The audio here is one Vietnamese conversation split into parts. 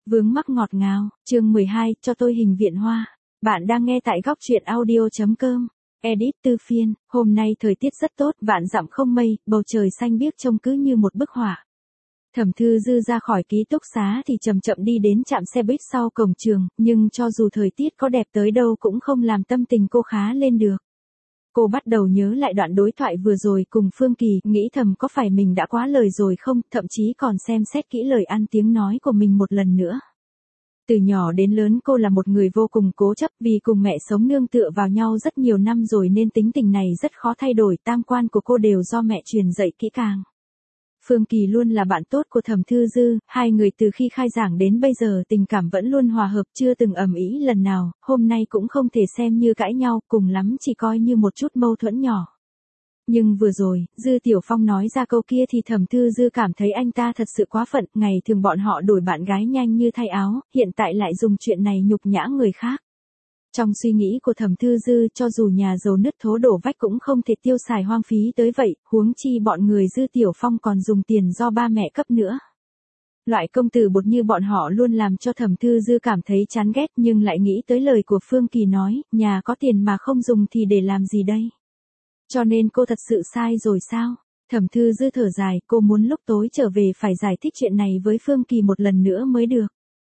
Vướng mắc ngọt ngào, chương 12, cho tôi hình viện hoa. Bạn đang nghe tại góc truyện audio.com. Edit Tư Phiên, hôm nay thời tiết rất tốt, vạn dặm không mây, bầu trời xanh biếc trông cứ như một bức họa. Thẩm Thư Dư ra khỏi ký túc xá thì chậm chậm đi đến trạm xe buýt sau cổng trường, nhưng cho dù thời tiết có đẹp tới đâu cũng không làm tâm tình cô khá lên được. Cô bắt đầu nhớ lại đoạn đối thoại vừa rồi cùng Phương Kỳ, nghĩ thầm có phải mình đã quá lời rồi không, thậm chí còn xem xét kỹ lời ăn tiếng nói của mình một lần nữa. Từ nhỏ đến lớn cô là một người vô cùng cố chấp, vì cùng mẹ sống nương tựa vào nhau rất nhiều năm rồi nên tính tình này rất khó thay đổi, tam quan của cô đều do mẹ truyền dạy kỹ càng. Phương Kỳ luôn là bạn tốt của Thẩm Thư Dư, hai người từ khi khai giảng đến bây giờ tình cảm vẫn luôn hòa hợp, chưa từng ầm ĩ lần nào, hôm nay cũng không thể xem như cãi nhau, cùng lắm chỉ coi như một chút mâu thuẫn nhỏ. Nhưng vừa rồi, Dư Tiểu Phong nói ra câu kia thì Thẩm Thư Dư cảm thấy anh ta thật sự quá phận, ngày thường bọn họ đổi bạn gái nhanh như thay áo, hiện tại lại dùng chuyện này nhục nhã người khác. Trong suy nghĩ của Thẩm Thư Dư, cho dù nhà giàu nứt thố đổ vách cũng không thể tiêu xài hoang phí tới vậy, huống chi bọn người Dư Tiểu Phong còn dùng tiền do ba mẹ cấp nữa. Loại công tử bột như bọn họ luôn làm cho Thẩm Thư Dư cảm thấy chán ghét, nhưng lại nghĩ tới lời của Phương Kỳ nói, nhà có tiền mà không dùng thì để làm gì đây? Cho nên cô thật sự sai rồi sao? Thẩm Thư Dư thở dài, cô muốn lúc tối trở về phải giải thích chuyện này với Phương Kỳ một lần nữa mới được.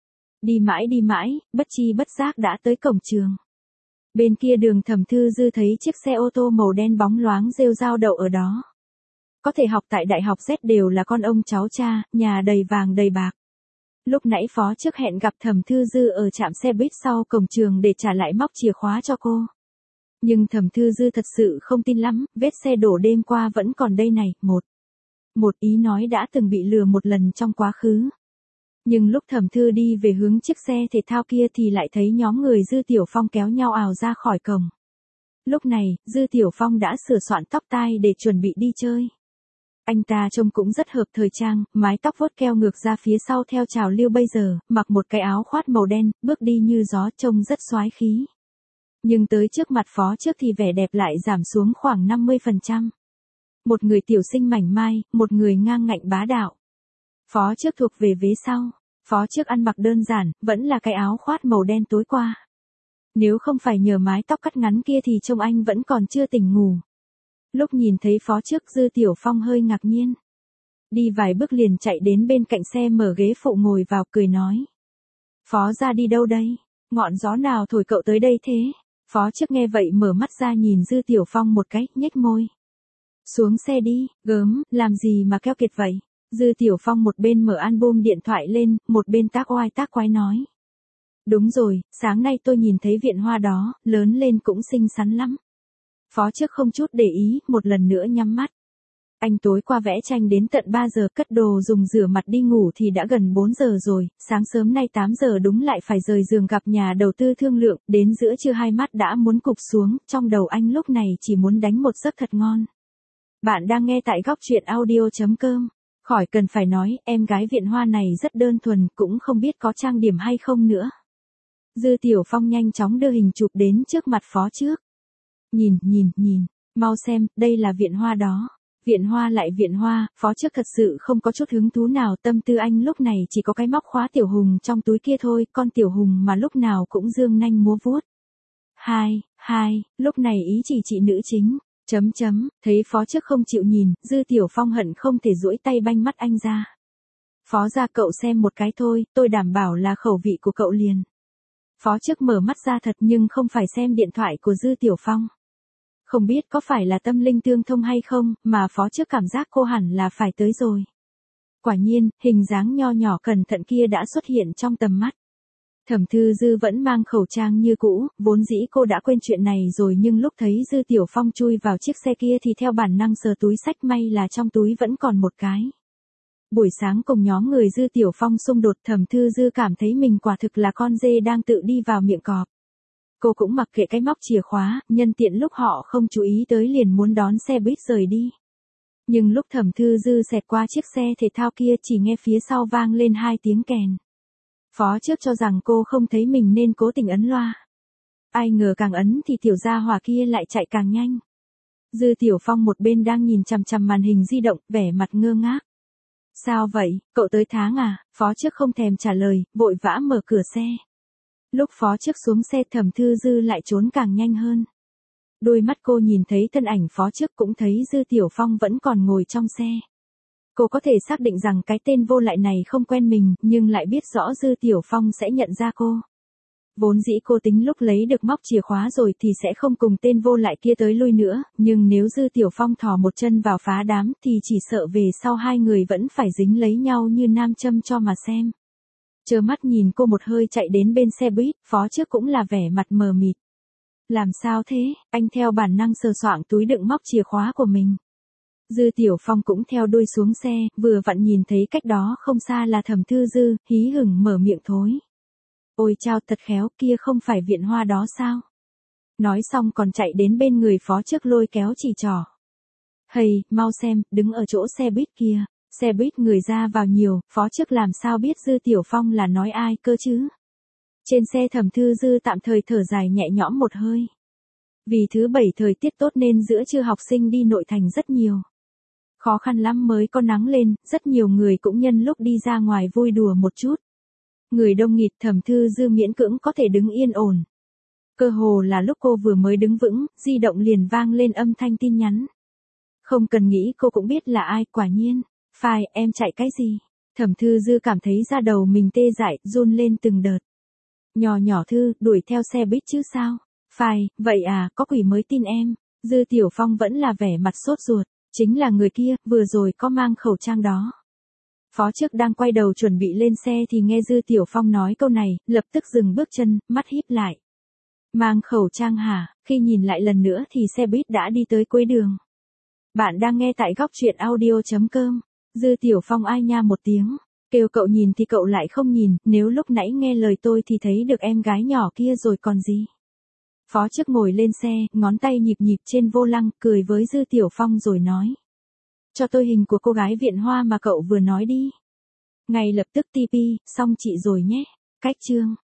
Đi mãi, bất chi bất giác đã tới cổng trường. Bên kia đường Thẩm Thư Dư thấy chiếc xe ô tô màu đen bóng loáng rêu rao đậu ở đó. Có thể học tại đại học Z đều là con ông cháu cha, nhà đầy vàng đầy bạc. Lúc nãy phó trước hẹn gặp Thẩm Thư Dư ở trạm xe buýt sau cổng trường để trả lại móc chìa khóa cho cô. Nhưng Thẩm Thư Dư thật sự không tin lắm, vết xe đổ đêm qua vẫn còn đây này, một ý nói đã từng bị lừa một lần trong quá khứ. Nhưng lúc Thẩm Thư đi về hướng chiếc xe thể thao kia thì lại thấy nhóm người Dư Tiểu Phong kéo nhau ào ra khỏi cổng. Lúc này, Dư Tiểu Phong đã sửa soạn tóc tai để chuẩn bị đi chơi. Anh ta trông cũng rất hợp thời trang, mái tóc vuốt keo ngược ra phía sau theo trào lưu bây giờ, mặc một cái áo khoác màu đen, bước đi như gió trông rất soái khí. Nhưng tới trước mặt phó trước thì vẻ đẹp lại giảm xuống khoảng 50%. Một người tiểu sinh mảnh mai, một người ngang ngạnh bá đạo. Phó trước thuộc về vế sau. Phó trước ăn mặc đơn giản, vẫn là cái áo khoác màu đen tối qua. Nếu không phải nhờ mái tóc cắt ngắn kia thì trông anh vẫn còn chưa tỉnh ngủ. Lúc nhìn thấy phó trước, Dư Tiểu Phong hơi ngạc nhiên. Đi vài bước liền chạy đến bên cạnh xe mở ghế phụ ngồi vào cười nói. Phó ra đi đâu đây? Ngọn gió nào thổi cậu tới đây thế? Phó trước nghe vậy mở mắt ra nhìn Dư Tiểu Phong một cái, nhếch môi. Xuống xe đi, gớm, làm gì mà keo kiệt vậy? Dư Tiểu Phong một bên mở album điện thoại lên, một bên tác oai tác quái nói. Đúng rồi, sáng nay tôi nhìn thấy viện hoa đó, lớn lên cũng xinh xắn lắm. Phó trước không chút để ý, một lần nữa nhắm mắt. Anh tối qua vẽ tranh đến tận 3 giờ, cất đồ dùng rửa mặt đi ngủ thì đã gần 4 giờ rồi, sáng sớm nay 8 giờ đúng lại phải rời giường gặp nhà đầu tư thương lượng, đến giữa trưa hai mắt đã muốn cụp xuống, trong đầu anh lúc này chỉ muốn đánh một giấc thật ngon. Bạn đang nghe tại góc truyện audio.com. Khỏi cần phải nói, em gái viện hoa này rất đơn thuần, cũng không biết có trang điểm hay không nữa. Dư Tiểu Phong nhanh chóng đưa hình chụp đến trước mặt phó trước. Nhìn, mau xem, đây là viện hoa đó. Viện hoa lại viện hoa, phó trước thật sự không có chút hứng thú nào, tâm tư anh lúc này chỉ có cái móc khóa Tiểu Hùng trong túi kia thôi, con Tiểu Hùng mà lúc nào cũng dương nanh múa vuốt. Hai, lúc này ý chỉ nữ chính. Thấy phó trước không chịu nhìn, Dư Tiểu Phong hận không thể duỗi tay banh mắt anh ra. Phó ra cậu xem một cái thôi, tôi đảm bảo là khẩu vị của cậu liền. Phó trước mở mắt ra thật nhưng không phải xem điện thoại của Dư Tiểu Phong. Không biết có phải là tâm linh tương thông hay không, mà phó trước cảm giác cô hẳn là phải tới rồi. Quả nhiên, hình dáng nho nhỏ cẩn thận kia đã xuất hiện trong tầm mắt. Thẩm Thư Dư vẫn mang khẩu trang như cũ, vốn dĩ cô đã quên chuyện này rồi nhưng lúc thấy Dư Tiểu Phong chui vào chiếc xe kia thì theo bản năng sờ túi xách, may là trong túi vẫn còn một cái. Buổi sáng cùng nhóm người Dư Tiểu Phong xung đột, Thẩm Thư Dư cảm thấy mình quả thực là con dê đang tự đi vào miệng cọp. Cô cũng mặc kệ cái móc chìa khóa, nhân tiện lúc họ không chú ý tới liền muốn đón xe buýt rời đi. Nhưng lúc Thẩm Thư Dư xẹt qua chiếc xe thể thao kia chỉ nghe phía sau vang lên 2 tiếng kèn. Phó trước cho rằng cô không thấy mình nên cố tình ấn loa. Ai ngờ càng ấn thì tiểu gia hỏa kia lại chạy càng nhanh. Dư Tiểu Phong một bên đang nhìn chằm chằm màn hình di động, vẻ mặt ngơ ngác. Sao vậy, cậu tới tháng à? Phó trước không thèm trả lời, vội vã mở cửa xe. Lúc phó trước xuống xe Thẩm Thư Dư lại trốn càng nhanh hơn. Đôi mắt cô nhìn thấy thân ảnh phó trước cũng thấy Dư Tiểu Phong vẫn còn ngồi trong xe. Cô có thể xác định rằng cái tên vô lại này không quen mình, nhưng lại biết rõ Dư Tiểu Phong sẽ nhận ra cô. Vốn dĩ cô tính lúc lấy được móc chìa khóa rồi thì sẽ không cùng tên vô lại kia tới lui nữa, nhưng nếu Dư Tiểu Phong thò một chân vào phá đám thì chỉ sợ về sau hai người vẫn phải dính lấy nhau như nam châm cho mà xem. Trơ mắt nhìn cô một hơi chạy đến bên xe buýt, phó trước cũng là vẻ mặt mờ mịt. Làm sao thế, anh theo bản năng sờ soạng túi đựng móc chìa khóa của mình. Dư Tiểu Phong cũng theo đuôi xuống xe, vừa vặn nhìn thấy cách đó không xa là Thẩm Thư Dư, hí hửng mở miệng thối. Ôi chao, thật khéo, kia không phải Viện Hoa đó sao? Nói xong còn chạy đến bên người phó trước lôi kéo chỉ trỏ. Hầy, mau xem, đứng ở chỗ xe buýt kia. Xe buýt người ra vào nhiều, phó trước làm sao biết Dư Tiểu Phong là nói ai cơ chứ? Trên xe Thẩm Thư Dư tạm thời thở dài nhẹ nhõm một hơi. Vì thứ bảy thời tiết tốt nên giữa trưa học sinh đi nội thành rất nhiều. Khó khăn lắm mới có nắng lên, rất nhiều người cũng nhân lúc đi ra ngoài vui đùa một chút. Người đông nghịt, Thẩm Thư Dư miễn cưỡng có thể đứng yên ổn. Cơ hồ là lúc cô vừa mới đứng vững, di động liền vang lên âm thanh tin nhắn. Không cần nghĩ cô cũng biết là ai, quả nhiên. Phải, em chạy cái gì? Thẩm Thư Dư cảm thấy da đầu mình tê dại, run lên từng đợt. Nhỏ Thư, đuổi theo xe buýt chứ sao? Phải, vậy à, có quỷ mới tin em. Dư Tiểu Phong vẫn là vẻ mặt sốt ruột, chính là người kia, vừa rồi có mang khẩu trang đó. Phó trước đang quay đầu chuẩn bị lên xe thì nghe Dư Tiểu Phong nói câu này, lập tức dừng bước chân, mắt híp lại. Mang khẩu trang hả? Khi nhìn lại lần nữa thì xe buýt đã đi tới cuối đường. Bạn đang nghe tại góc truyện audio.com. Dư Tiểu Phong ai nha một tiếng. Kêu cậu nhìn thì cậu lại không nhìn, nếu lúc nãy nghe lời tôi thì thấy được em gái nhỏ kia rồi còn gì. Phó trước ngồi lên xe, ngón tay nhịp nhịp trên vô lăng, cười với Dư Tiểu Phong rồi nói. Cho tôi hình của cô gái Viện Hoa mà cậu vừa nói đi. Ngay lập tức TP, xong chị rồi nhé. Cách chương.